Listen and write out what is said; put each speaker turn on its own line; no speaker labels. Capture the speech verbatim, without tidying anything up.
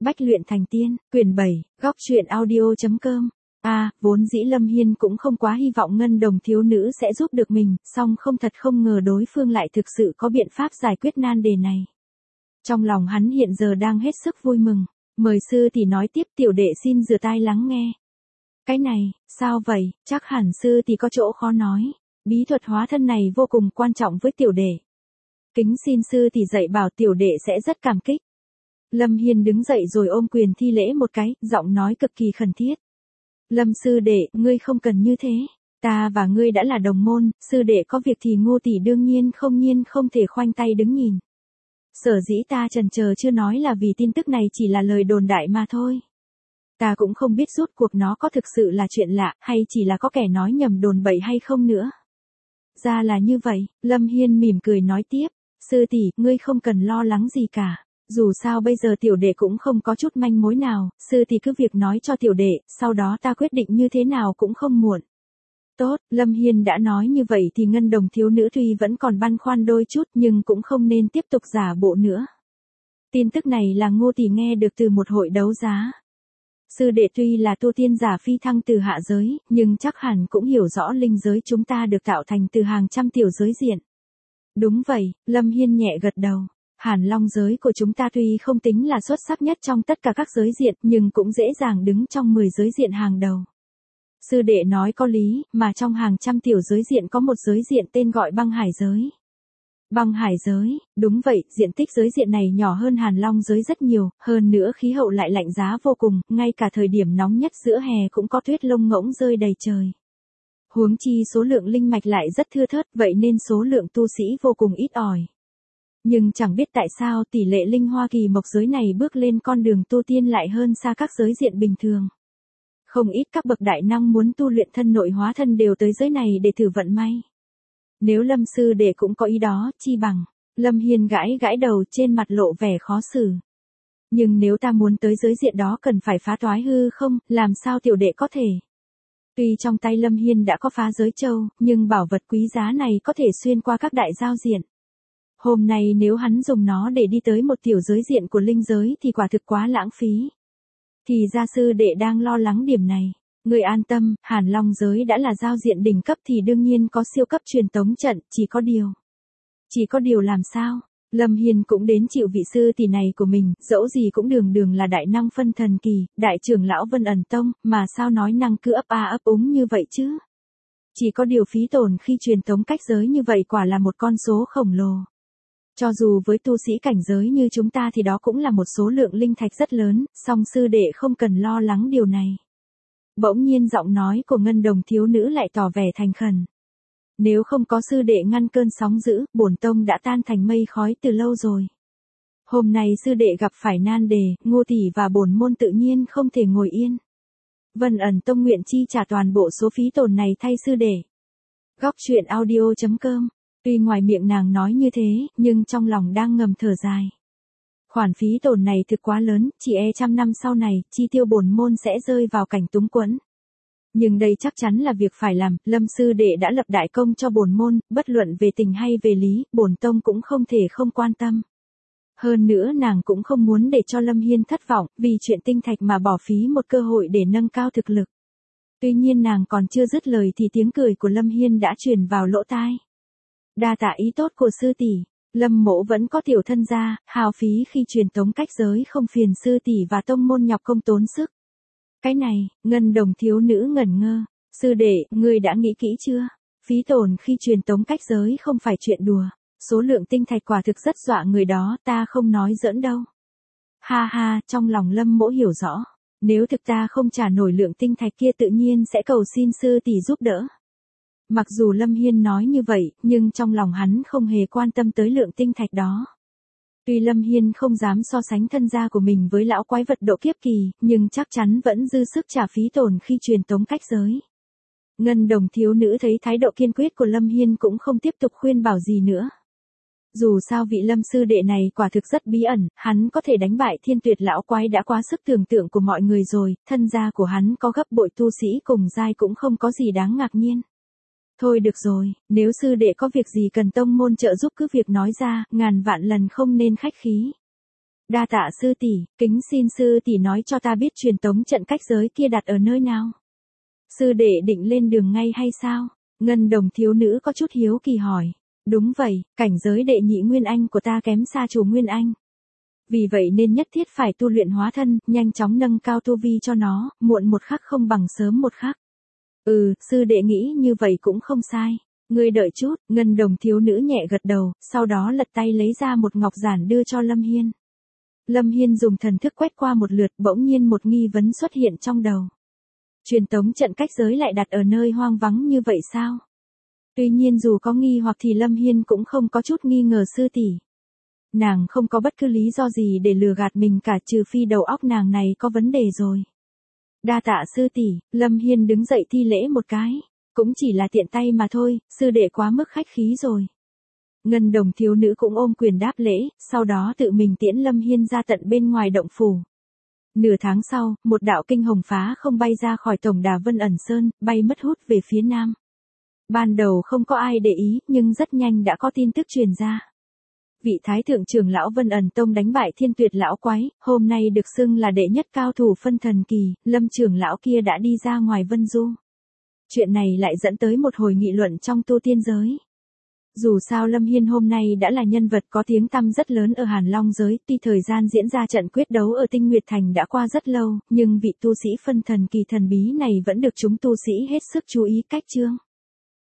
Bách luyện thành tiên, quyển bảy, góc truyện audio.com. À, vốn dĩ Lâm Hiên cũng không quá hy vọng ngân đồng thiếu nữ sẽ giúp được mình, song không thật không ngờ đối phương lại thực sự có biện pháp giải quyết nan đề này. Trong lòng hắn hiện giờ đang hết sức vui mừng. Mời sư tỷ nói tiếp, tiểu đệ xin rửa tai lắng nghe. Cái này, sao vậy, chắc hẳn sư tỷ có chỗ khó nói. Bí thuật hóa thân này vô cùng quan trọng với tiểu đệ. Kính xin sư tỷ dạy bảo, tiểu đệ sẽ rất cảm kích. Lâm Hiên đứng dậy rồi ôm quyền thi lễ một cái, giọng nói cực kỳ khẩn thiết. Lâm sư đệ, ngươi không cần như thế. Ta và ngươi đã là đồng môn, sư đệ có việc thì Ngô tỷ đương nhiên không nhiên không thể khoanh tay đứng nhìn. Sở dĩ ta chần chờ chưa nói là vì tin tức này chỉ là lời đồn đại mà thôi. Ta cũng không biết rốt cuộc nó có thực sự là chuyện lạ hay chỉ là có kẻ nói nhầm đồn bậy hay không nữa. Ra là như vậy, Lâm Hiên mỉm cười nói tiếp. Sư tỷ, ngươi không cần lo lắng gì cả. Dù sao bây giờ tiểu đệ cũng không có chút manh mối nào, sư tỷ cứ việc nói cho tiểu đệ, sau đó ta quyết định như thế nào cũng không muộn. Tốt, Lâm Hiên đã nói như vậy thì ngân đồng thiếu nữ tuy vẫn còn băn khoăn đôi chút nhưng cũng không nên tiếp tục giả bộ nữa. Tin tức này là Ngô tỷ nghe được từ một hội đấu giá. Sư đệ tuy là tu tiên giả phi thăng từ hạ giới, nhưng chắc hẳn cũng hiểu rõ linh giới chúng ta được tạo thành từ hàng trăm tiểu giới diện. Đúng vậy, Lâm Hiên nhẹ gật đầu. Hàn Long giới của chúng ta tuy không tính là xuất sắc nhất trong tất cả các giới diện nhưng cũng dễ dàng đứng trong mười giới diện hàng đầu. Sư đệ nói có lý, mà trong hàng trăm tiểu giới diện có một giới diện tên gọi băng hải giới. Băng hải giới, đúng vậy, diện tích giới diện này nhỏ hơn Hàn Long giới rất nhiều, hơn nữa khí hậu lại lạnh giá vô cùng, ngay cả thời điểm nóng nhất giữa hè cũng có tuyết lông ngỗng rơi đầy trời. Huống chi số lượng linh mạch lại rất thưa thớt, vậy nên số lượng tu sĩ vô cùng ít ỏi. Nhưng chẳng biết tại sao tỷ lệ linh hoa kỳ mộc giới này bước lên con đường tu tiên lại hơn xa các giới diện bình thường. Không ít các bậc đại năng muốn tu luyện thân nội hóa thân đều tới giới này để thử vận may. Nếu Lâm sư đệ cũng có ý đó, chi bằng. Lâm Hiên gãi gãi đầu, trên mặt lộ vẻ khó xử. Nhưng nếu ta muốn tới giới diện đó cần phải phá toái hư không, làm sao tiểu đệ có thể? Tuy trong tay Lâm Hiên đã có phá giới châu, nhưng bảo vật quý giá này có thể xuyên qua các đại giao diện. Hôm nay nếu hắn dùng nó để đi tới một tiểu giới diện của linh giới thì quả thực quá lãng phí. Thì gia sư đệ đang lo lắng điểm này. Người an tâm, Hàn Long giới đã là giao diện đỉnh cấp thì đương nhiên có siêu cấp truyền tống trận, chỉ có điều. Chỉ có điều làm sao? Lâm Hiên cũng đến chịu vị sư tỷ này của mình, dẫu gì cũng đường đường là đại năng phân thần kỳ, đại trưởng lão Vân Ẩn Tông, mà sao nói năng cứ ấp a ấp úng như vậy chứ? Chỉ có điều phí tổn khi truyền tống cách giới như vậy quả là một con số khổng lồ. Cho dù với tu sĩ cảnh giới như chúng ta thì đó cũng là một số lượng linh thạch rất lớn, song sư đệ không cần lo lắng điều này. Bỗng nhiên giọng nói của ngân đồng thiếu nữ lại tỏ vẻ thành khẩn. Nếu không có sư đệ ngăn cơn sóng dữ, bổn tông đã tan thành mây khói từ lâu rồi. Hôm nay sư đệ gặp phải nan đề, Ngô tỷ và bổn môn tự nhiên không thể ngồi yên. Vân Ẩn Tông nguyện chi trả toàn bộ số phí tổn này thay sư đệ. Góc truyện audio.com. Tuy ngoài miệng nàng nói như thế, nhưng trong lòng đang ngầm thở dài. Khoản phí tổn này thực quá lớn, chỉ e trăm năm sau này, chi tiêu bổn môn sẽ rơi vào cảnh túng quẫn. Nhưng đây chắc chắn là việc phải làm, Lâm sư đệ đã lập đại công cho bổn môn, bất luận về tình hay về lý, bổn tông cũng không thể không quan tâm. Hơn nữa nàng cũng không muốn để cho Lâm Hiên thất vọng, vì chuyện tinh thạch mà bỏ phí một cơ hội để nâng cao thực lực. Tuy nhiên nàng còn chưa dứt lời thì tiếng cười của Lâm Hiên đã truyền vào lỗ tai. Đa tạ ý tốt của sư tỷ. Lâm mỗ vẫn có tiểu thân gia, hào phí khi truyền tống cách giới không phiền sư tỷ và tông môn nhọc công tốn sức. Cái này, ngân đồng thiếu nữ ngẩn ngơ. Sư đệ, ngươi đã nghĩ kỹ chưa? Phí tổn khi truyền tống cách giới không phải chuyện đùa. Số lượng tinh thạch quả thực rất dọa người đó, ta không nói giỡn đâu. Ha ha, trong lòng Lâm mỗ hiểu rõ. Nếu thực ta không trả nổi lượng tinh thạch kia tự nhiên sẽ cầu xin sư tỷ giúp đỡ. Mặc dù Lâm Hiên nói như vậy, nhưng trong lòng hắn không hề quan tâm tới lượng tinh thạch đó. Tuy Lâm Hiên không dám so sánh thân gia của mình với lão quái vật độ kiếp kỳ, nhưng chắc chắn vẫn dư sức trả phí tổn khi truyền tống cách giới. Ngân đồng thiếu nữ thấy thái độ kiên quyết của Lâm Hiên cũng không tiếp tục khuyên bảo gì nữa. Dù sao vị Lâm sư đệ này quả thực rất bí ẩn, hắn có thể đánh bại thiên tuyệt lão quái đã quá sức tưởng tượng của mọi người rồi, thân gia của hắn có gấp bội tu sĩ cùng giai cũng không có gì đáng ngạc nhiên. Thôi được rồi, nếu sư đệ có việc gì cần tông môn trợ giúp cứ việc nói ra, ngàn vạn lần không nên khách khí. Đa tạ sư tỷ, kính xin sư tỷ nói cho ta biết truyền tống trận cách giới kia đặt ở nơi nào. Sư đệ định lên đường ngay hay sao? Ngân đồng thiếu nữ có chút hiếu kỳ hỏi. Đúng vậy, cảnh giới đệ nhị Nguyên Anh của ta kém xa chủ Nguyên Anh. Vì vậy nên nhất thiết phải tu luyện hóa thân, nhanh chóng nâng cao tu vi cho nó, muộn một khắc không bằng sớm một khắc. Ừ, sư đệ nghĩ như vậy cũng không sai. Ngươi đợi chút, ngân đồng thiếu nữ nhẹ gật đầu, sau đó lật tay lấy ra một ngọc giản đưa cho Lâm Hiên. Lâm Hiên dùng thần thức quét qua một lượt, bỗng nhiên một nghi vấn xuất hiện trong đầu. Truyền tống trận cách giới lại đặt ở nơi hoang vắng như vậy sao? Tuy nhiên dù có nghi hoặc thì Lâm Hiên cũng không có chút nghi ngờ sư tỷ. Nàng không có bất cứ lý do gì để lừa gạt mình cả, trừ phi đầu óc nàng này có vấn đề rồi. Đa tạ sư tỷ, Lâm Hiên đứng dậy thi lễ một cái. Cũng chỉ là tiện tay mà thôi, sư đệ quá mức khách khí rồi. Ngân đồng thiếu nữ cũng ôm quyền đáp lễ, sau đó tự mình tiễn Lâm Hiên ra tận bên ngoài động phủ. Nửa tháng sau, một đạo kinh hồng phá không bay ra khỏi tổng đà Vân ẩn sơn, bay mất hút về phía nam. Ban đầu không có ai để ý, nhưng rất nhanh đã có tin tức truyền ra. Vị thái thượng trưởng lão Vân ẩn tông đánh bại Thiên Tuyệt lão quái, hôm nay được xưng là đệ nhất cao thủ phân thần kỳ, Lâm trưởng lão kia đã đi ra ngoài Vân Du. Chuyện này lại dẫn tới một hồi nghị luận trong tu tiên giới. Dù sao Lâm Hiên hôm nay đã là nhân vật có tiếng tăm rất lớn ở Hàn Long giới, tuy thời gian diễn ra trận quyết đấu ở Tinh Nguyệt Thành đã qua rất lâu, nhưng vị tu sĩ phân thần kỳ thần bí này vẫn được chúng tu sĩ hết sức chú ý cách chương.